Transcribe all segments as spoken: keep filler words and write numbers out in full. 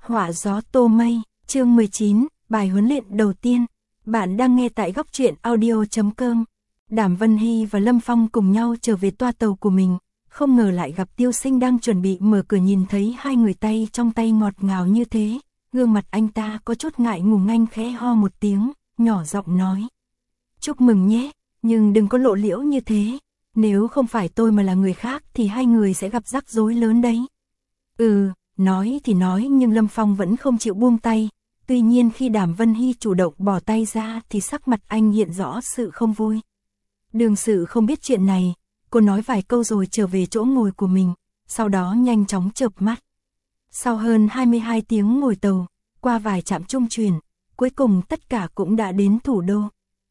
Họa gió tô mây, chương mười chín, bài huấn luyện đầu tiên. Bạn đang nghe tại góc truyện audio chấm com. Đàm Vân Hy và Lâm Phong cùng nhau trở về toa tàu của mình, không ngờ lại gặp Tiêu Sinh đang chuẩn bị mở cửa, nhìn thấy hai người tay trong tay ngọt ngào như thế, gương mặt anh ta có chút ngại ngùng, anh khẽ ho một tiếng, nhỏ giọng nói: "Chúc mừng nhé, nhưng đừng có lộ liễu như thế, nếu không phải tôi mà là người khác thì hai người sẽ gặp rắc rối lớn đấy." Ừ, nói thì nói nhưng Lâm Phong vẫn không chịu buông tay, tuy nhiên khi Đàm Vân Hy chủ động bỏ tay ra thì sắc mặt anh hiện rõ sự không vui. Đường Sự không biết chuyện này, cô nói vài câu rồi trở về chỗ ngồi của mình, sau đó nhanh chóng chợp mắt. Sau hơn hai mươi hai tiếng ngồi tàu, qua vài trạm trung chuyển, cuối cùng tất cả cũng đã đến thủ đô.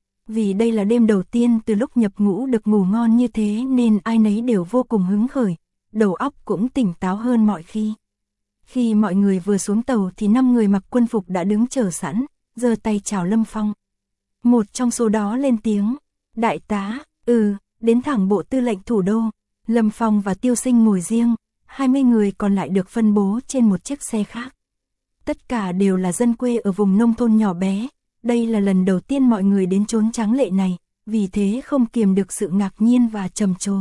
Vì đây là đêm đầu tiên từ lúc nhập ngũ được ngủ ngon như thế nên ai nấy đều vô cùng hứng khởi, đầu óc cũng tỉnh táo hơn mọi khi. Khi mọi người vừa xuống tàu thì năm người mặc quân phục đã đứng chờ sẵn, giơ tay chào Lâm Phong. Một trong số đó lên tiếng: "Đại tá." "Ừ, đến thẳng bộ tư lệnh thủ đô." Lâm Phong và Tiêu Sinh ngồi riêng, hai mươi người còn lại được phân bố trên một chiếc xe khác. Tất cả đều là dân quê ở vùng nông thôn nhỏ bé, đây là lần đầu tiên mọi người đến chốn tráng lệ này, vì thế không kiềm được sự ngạc nhiên và trầm trồ.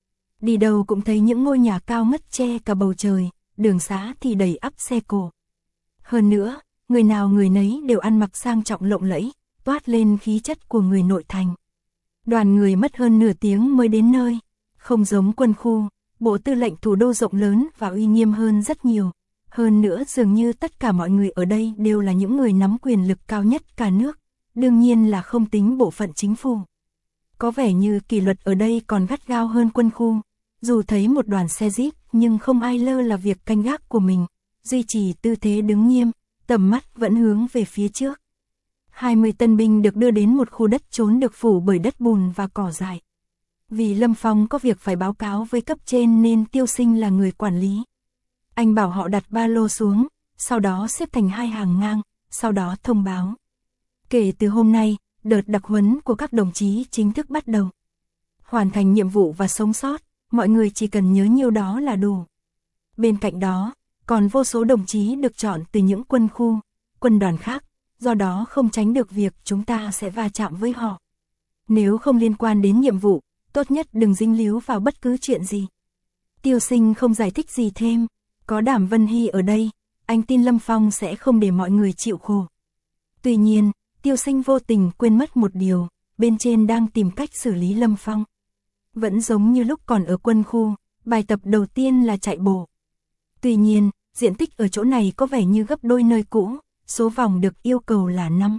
Đi đâu cũng thấy những ngôi nhà cao ngất che cả bầu trời, đường xá thì đầy ắp xe cộ. Hơn nữa, người nào người nấy đều ăn mặc sang trọng lộng lẫy, toát lên khí chất của người nội thành. Đoàn người mất hơn nửa tiếng mới đến nơi, không giống quân khu, bộ tư lệnh thủ đô rộng lớn và uy nghiêm hơn rất nhiều. Hơn nữa dường như tất cả mọi người ở đây đều là những người nắm quyền lực cao nhất cả nước, đương nhiên là không tính bộ phận chính phủ. Có vẻ như kỷ luật ở đây còn gắt gao hơn quân khu, dù thấy một đoàn xe jeep nhưng không ai lơ là việc canh gác của mình, duy trì tư thế đứng nghiêm, tầm mắt vẫn hướng về phía trước. hai mươi tân binh được đưa đến một khu đất trốn được phủ bởi đất bùn và cỏ dại. Vì Lâm Phong có việc phải báo cáo với cấp trên nên Tiêu Sinh là người quản lý. Anh bảo họ đặt ba lô xuống, sau đó xếp thành hai hàng ngang, sau đó thông báo: "Kể từ hôm nay, đợt đặc huấn của các đồng chí chính thức bắt đầu. Hoàn thành nhiệm vụ và sống sót, mọi người chỉ cần nhớ nhiêu đó là đủ." Bên cạnh đó, còn vô số đồng chí được chọn từ những quân khu, quân đoàn khác, do đó không tránh được việc chúng ta sẽ va chạm với họ. Nếu không liên quan đến nhiệm vụ, tốt nhất đừng dính líu vào bất cứ chuyện gì. Tiêu Sinh không giải thích gì thêm, có Đàm Vân Hy ở đây, anh tin Lâm Phong sẽ không để mọi người chịu khổ. Tuy nhiên, Tiêu Sinh vô tình quên mất một điều, bên trên đang tìm cách xử lý Lâm Phong. Vẫn giống như lúc còn ở quân khu, bài tập đầu tiên là chạy bộ. Tuy nhiên, diện tích ở chỗ này có vẻ như gấp đôi nơi cũ, số vòng được yêu cầu là năm.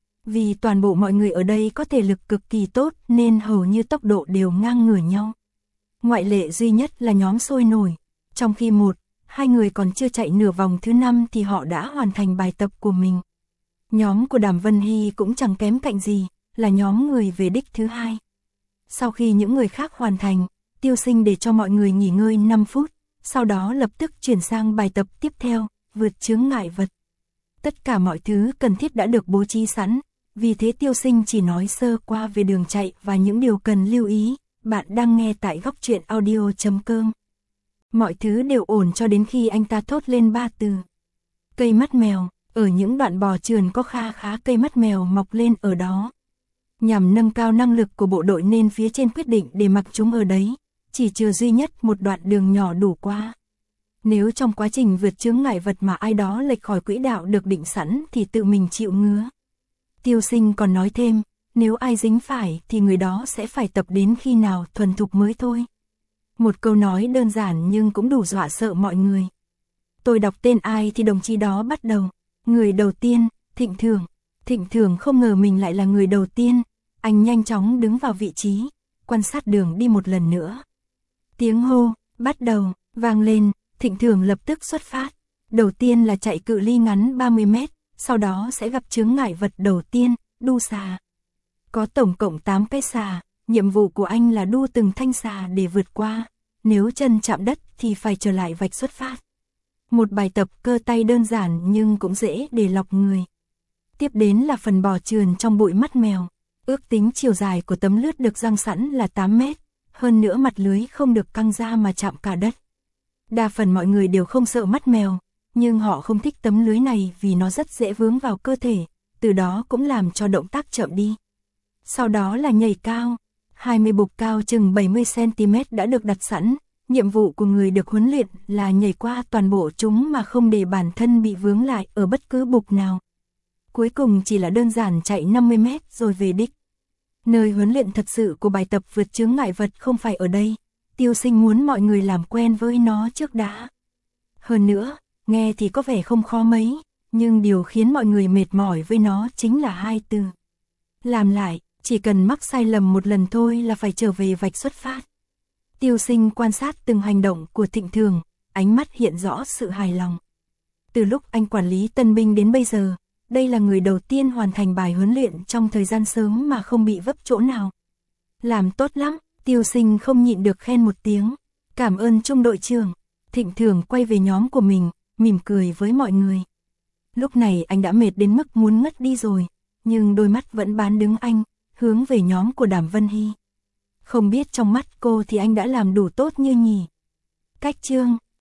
Vì toàn bộ mọi người ở đây có thể lực cực kỳ tốt nên hầu như tốc độ đều ngang ngửa nhau. Ngoại lệ duy nhất là nhóm sôi nổi, trong khi một, hai người còn chưa chạy nửa vòng thứ năm thì họ đã hoàn thành bài tập của mình. Nhóm của Đàm Vân Hy cũng chẳng kém cạnh gì, là nhóm người về đích thứ hai. Sau khi những người khác hoàn thành, Tiêu Sinh để cho mọi người nghỉ ngơi năm phút, sau đó lập tức chuyển sang bài tập tiếp theo, vượt chướng ngại vật. Tất cả mọi thứ cần thiết đã được bố trí sẵn, vì thế Tiêu Sinh chỉ nói sơ qua về đường chạy và những điều cần lưu ý. Bạn đang nghe tại góc truyện audio chấm com. Mọi thứ đều ổn cho đến khi anh ta thốt lên ba từ: "Cây mắt mèo." Ở những đoạn bò trườn có kha khá cây mắt mèo mọc lên ở đó. Nhằm nâng cao năng lực của bộ đội nên phía trên quyết định để mặc chúng ở đấy, chỉ trừ duy nhất một đoạn đường nhỏ đủ qua. Nếu trong quá trình vượt chướng ngại vật mà ai đó lệch khỏi quỹ đạo được định sẵn thì tự mình chịu ngứa. Tiêu Sinh còn nói thêm, nếu ai dính phải thì người đó sẽ phải tập đến khi nào thuần thục mới thôi. Một câu nói đơn giản nhưng cũng đủ dọa sợ mọi người. Tôi đọc tên ai thì đồng chí đó bắt đầu. Người đầu tiên, Thịnh Thường. Thịnh Thường không ngờ mình lại là người đầu tiên, anh nhanh chóng đứng vào vị trí, quan sát đường đi một lần nữa. Tiếng hô, bắt đầu, vang lên, Thịnh Thường lập tức xuất phát. Đầu tiên là chạy cự ly ngắn ba mươi mét, sau đó sẽ gặp chướng ngại vật đầu tiên, đu xà. Có tổng cộng tám cái xà, nhiệm vụ của anh là đu từng thanh xà để vượt qua, nếu chân chạm đất thì phải trở lại vạch xuất phát. Một bài tập cơ tay đơn giản nhưng cũng dễ để lọc người. Tiếp đến là phần bò trườn trong bụi mắt mèo. Ước tính chiều dài của tấm lướt được răng sẵn là tám mét, hơn nữa mặt lưới không được căng ra mà chạm cả đất. Đa phần mọi người đều không sợ mắt mèo, nhưng họ không thích tấm lưới này vì nó rất dễ vướng vào cơ thể, từ đó cũng làm cho động tác chậm đi. Sau đó là nhảy cao, hai mươi bục cao chừng bảy mươi xăng ti mét đã được đặt sẵn, nhiệm vụ của người được huấn luyện là nhảy qua toàn bộ chúng mà không để bản thân bị vướng lại ở bất cứ bục nào. Cuối cùng chỉ là đơn giản chạy năm mươi mét rồi về đích. Nơi huấn luyện thật sự của bài tập vượt chướng ngại vật không phải ở đây, Tiêu Sinh muốn mọi người làm quen với nó trước đã. Hơn nữa, nghe thì có vẻ không khó mấy, nhưng điều khiến mọi người mệt mỏi với nó chính là hai từ. Làm lại, chỉ cần mắc sai lầm một lần thôi là phải trở về vạch xuất phát. Tiêu Sinh quan sát từng hành động của Thịnh Thường, ánh mắt hiện rõ sự hài lòng. Từ lúc anh quản lý tân binh đến bây giờ, đây là người đầu tiên hoàn thành bài huấn luyện trong thời gian sớm mà không bị vấp chỗ nào. Làm tốt lắm, Tiêu Sinh không nhịn được khen một tiếng. Cảm ơn Trung đội trưởng. Thịnh Thường quay về nhóm của mình, mỉm cười với mọi người. Lúc này anh đã mệt đến mức muốn ngất đi rồi, nhưng đôi mắt vẫn bán đứng anh, hướng về nhóm của Đàm Vân Hy. Không biết trong mắt cô thì anh đã làm đủ tốt như nhỉ. Cách chương